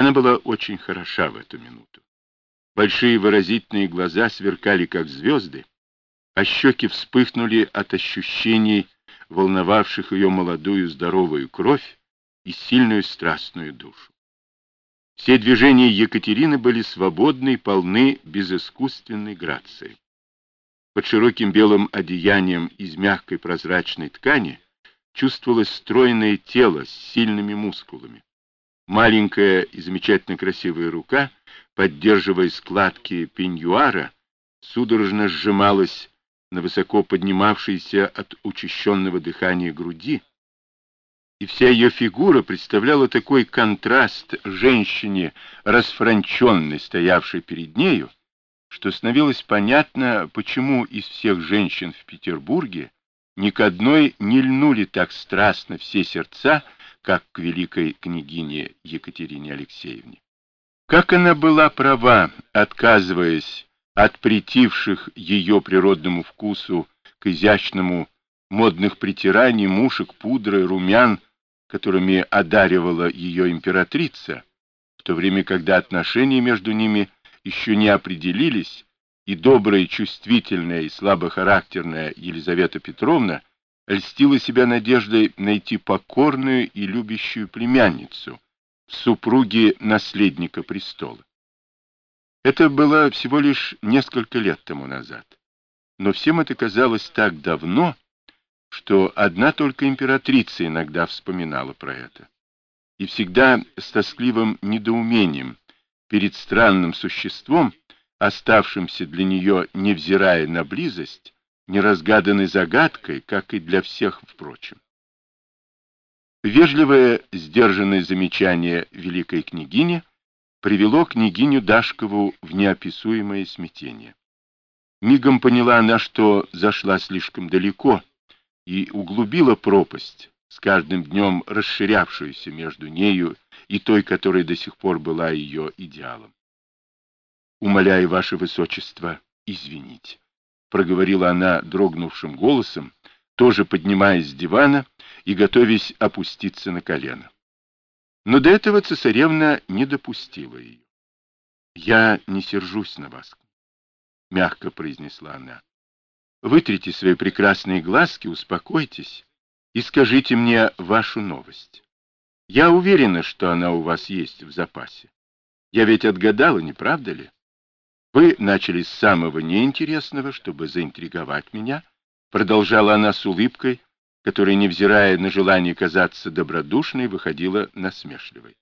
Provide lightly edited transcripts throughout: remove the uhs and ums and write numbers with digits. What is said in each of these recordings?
Она была очень хороша в эту минуту. Большие выразительные глаза сверкали, как звезды, а щеки вспыхнули от ощущений, волновавших ее молодую здоровую кровь и сильную страстную душу. Все движения Екатерины были свободны и полны безыскусственной грацией. Под широким белым одеянием из мягкой прозрачной ткани чувствовалось стройное тело с сильными мускулами. Маленькая и замечательно красивая рука, поддерживая складки пеньюара, судорожно сжималась на высоко поднимавшейся от учащенного дыхания груди, и вся ее фигура представляла такой контраст женщине, расфранченной, стоявшей перед нею, что становилось понятно, почему из всех женщин в Петербурге ни к одной не льнули так страстно все сердца, как к великой княгине Екатерине Алексеевне. Как она была права, отказываясь от претивших ее природному вкусу к изящному модных притираний, мушек, пудры, румян, которыми одаривала ее императрица, в то время, когда отношения между ними еще не определились, и добрая, чувствительная и слабохарактерная Елизавета Петровна льстила себя надеждой найти покорную и любящую племянницу в супруге наследника престола. Это было всего лишь несколько лет тому назад, но всем это казалось так давно, что одна только императрица иногда вспоминала про это. И всегда с тоскливым недоумением перед странным существом, оставшимся для нее, невзирая на близость, неразгаданной загадкой, как и для всех впрочем. Вежливое, сдержанное замечание великой княгини привело княгиню Дашкову в неописуемое смятение. Мигом поняла она, что зашла слишком далеко, и углубила пропасть, с каждым днем расширявшуюся между нею и той, которая до сих пор была ее идеалом. «Умоляю, ваше высочество, извинить», — проговорила она дрогнувшим голосом, тоже поднимаясь с дивана и готовясь опуститься на колено. Но до этого цесаревна не допустила ее. «Я не сержусь на вас», — мягко произнесла она. «Вытрите свои прекрасные глазки, успокойтесь и скажите мне вашу новость. Я уверена, что она у вас есть в запасе. Я ведь отгадала, не правда ли? Вы начали с самого неинтересного, чтобы заинтриговать меня», продолжала она с улыбкой, которая, невзирая на желание казаться добродушной, выходила насмешливой.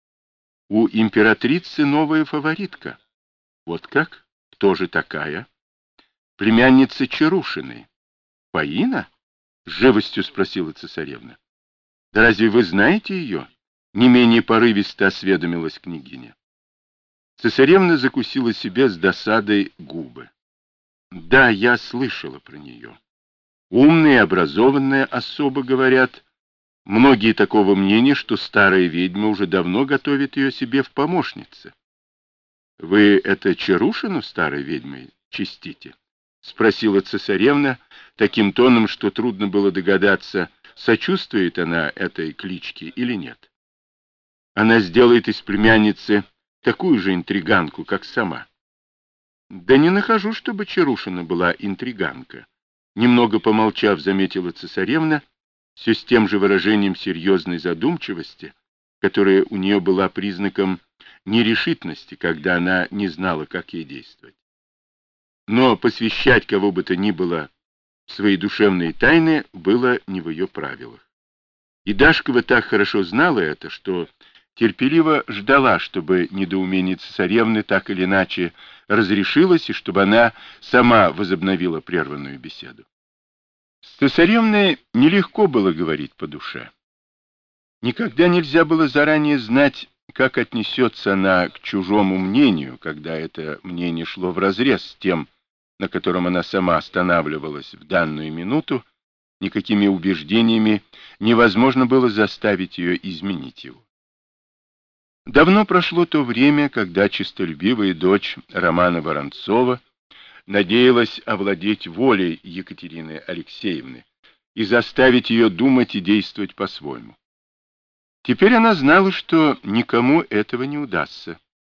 «У императрицы новая фаворитка». «Вот как? Кто же такая?» «Племянница Чарушиной». «Фаина?» — с живостью спросила цесаревна. «Да разве вы знаете ее?» — не менее порывисто осведомилась княгиня. Цесаревна закусила себе с досадой губы. «Да, я слышала про нее. Умная и образованная особа, говорят. Многие такого мнения, что старая ведьма уже давно готовит ее себе в помощнице». «Вы это Чарушину старой ведьмой чистите?» — спросила цесаревна таким тоном, что трудно было догадаться, сочувствует она этой кличке или нет. «Она сделает из племянницы такую же интриганку, как сама». «Да не нахожу, чтобы Чарушина была интриганка», — немного помолчав, заметила цесаревна, все с тем же выражением серьезной задумчивости, которая у нее была признаком нерешительности, когда она не знала, как ей действовать. Но посвящать кого бы то ни было в свои душевные тайны было не в ее правилах. И Дашкова так хорошо знала это, что терпеливо ждала, чтобы недоумение цесаревны так или иначе разрешилось, и чтобы она сама возобновила прерванную беседу. С цесаревной нелегко было говорить по душе. Никогда нельзя было заранее знать, как отнесется она к чужому мнению, когда это мнение шло вразрез с тем, на котором она сама останавливалась в данную минуту. Никакими убеждениями невозможно было заставить ее изменить его. Давно прошло то время, когда честолюбивая дочь Романа Воронцова надеялась овладеть волей Екатерины Алексеевны и заставить ее думать и действовать по-своему. Теперь она знала, что никому этого не удастся.